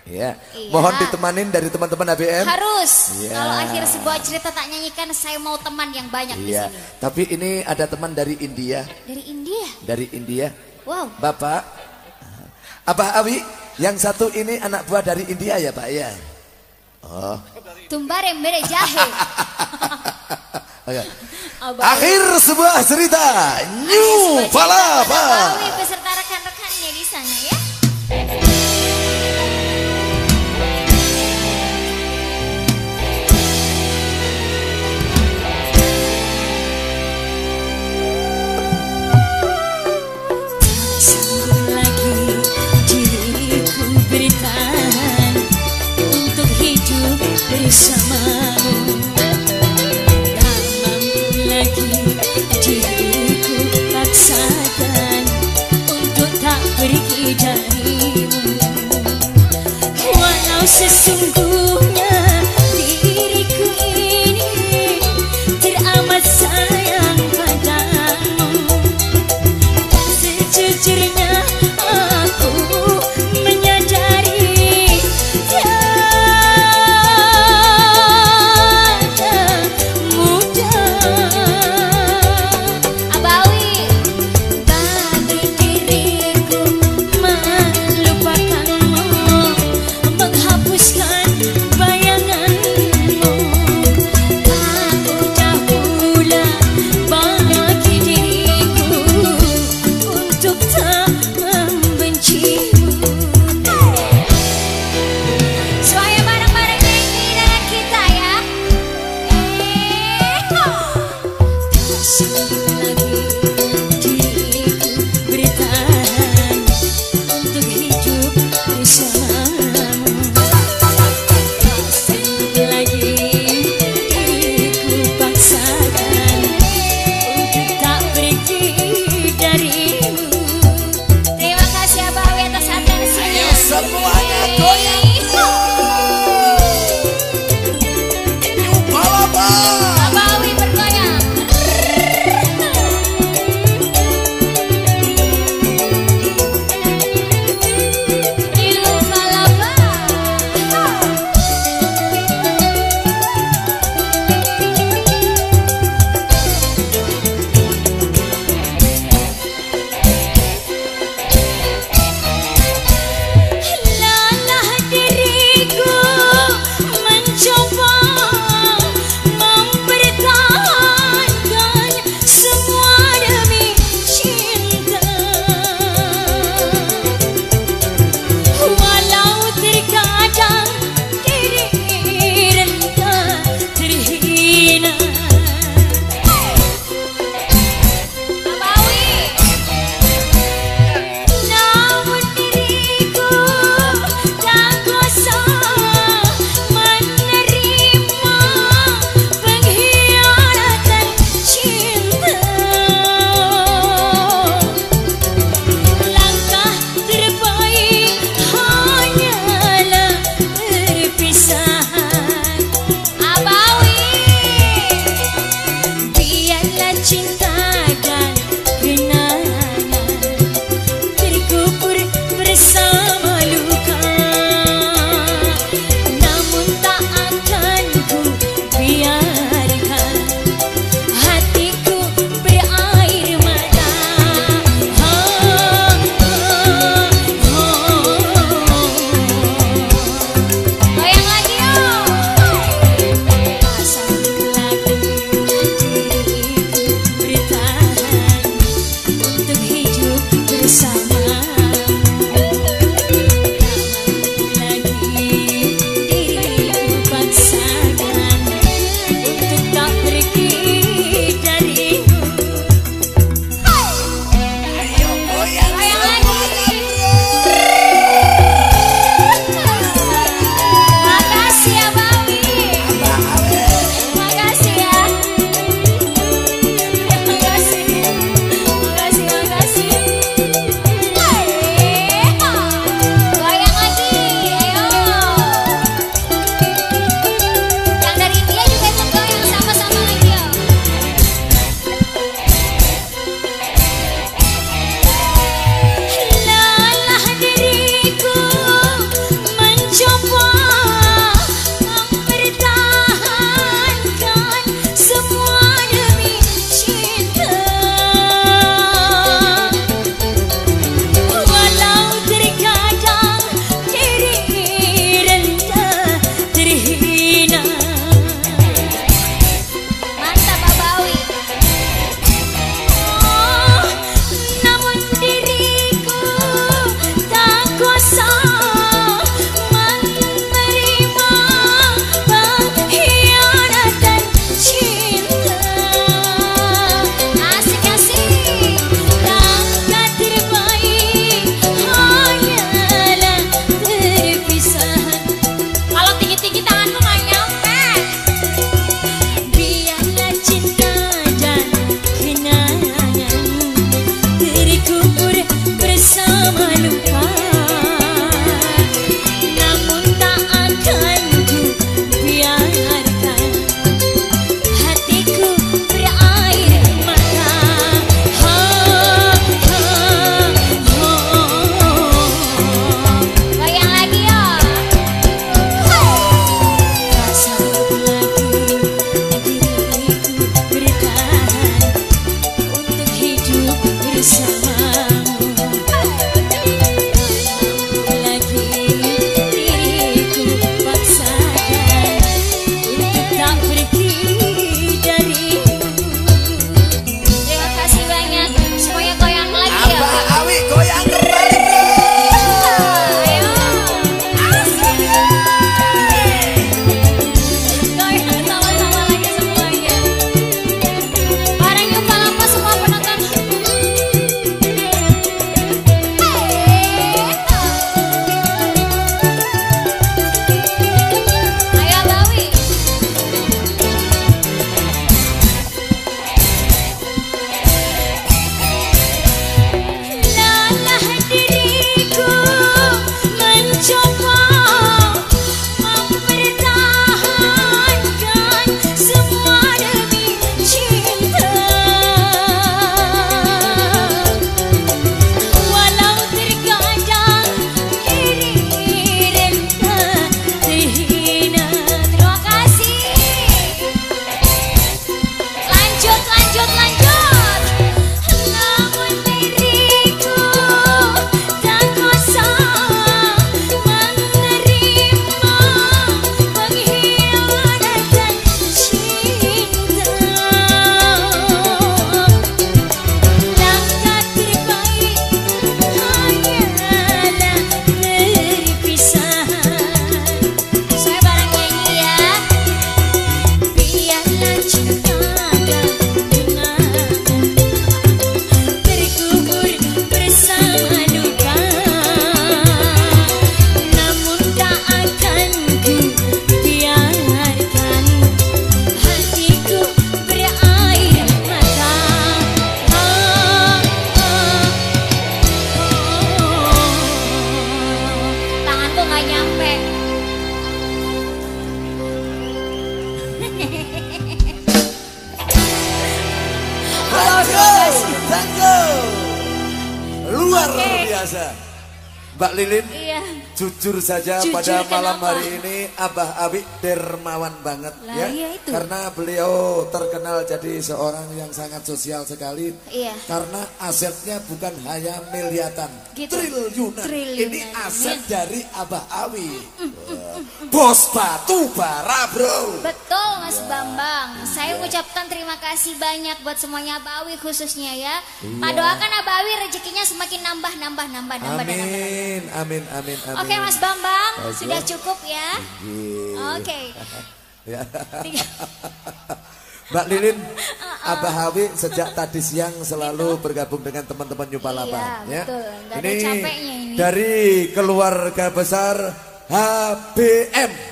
Ya, Iya. mohon ditemanin dari teman-teman ABM. Harus. Iya. Kalau akhir sebuah cerita tak nyanyikan, saya mau teman yang banyak di Iya, sini. tapi ini ada teman dari India. Dari India. Dari India. Wow. Bapak, Abah Awi, yang satu ini anak buah dari India ya Pak ya? Oh. Tumbare mere jahe. Oke. Abah Akhir sebuah cerita New Palapa. Awi beserta rekan-rekannya di sana ya. Sungguh lagi diriku bertahan untuk hidup bersamamu. Tak mampu lagi diriku paksakan untuk tak pergi darimu. Walau sesungguhnya diriku ini teramat sayang padamu. Sejujurnya aku menyadari tiada mudah Abawi. bagi diriku melupakanmu, menghapuskan bayanganmu. Tak mudah pula bagi diriku untuk tak membencimu. Semuanya bareng-bareng nyanyi dengan kita ya. Sungguh lagi diriku bertahan untuk hidup bersamamu. Sungguh lagi diriku paksakan untuk tak pergi darimu. Terima kasih Abawi atas atensinya. Ayo semuanya goyang. New Palapa. Abawi bergoyang. New Palapa. Lelah kok nggak nyampe. Tango, luar biasa. Mbak Lilin, Iya. jujur saja Jujur pada malam kenapa? hari ini Abah Awi dermawan banget Lah, ya. iya itu. Karena beliau terkenal jadi seorang yang sangat sosial sekali. Iya. Karena asetnya bukan hanya miliaran, Gitu. triliunan. Triliunan. Ini aset dari Abah Awi. Bos batu bara, bro. Betul Mas Bambang. Saya mengucapkan terima kasih banyak buat semuanya Abawi khususnya ya. Pak doakan Abawi rezekinya semakin nambah. Amin, amin, amin, amin. Oke Mas Bambang, Oke. sudah cukup ya. Iya. Oke. Ya. Mbak Lilin, Abah Hawi sejak tadi siang selalu bergabung dengan teman-teman Nyupalapa. Iya, betul. Nggak ada Ini capeknya ini. dari keluarga besar HBM.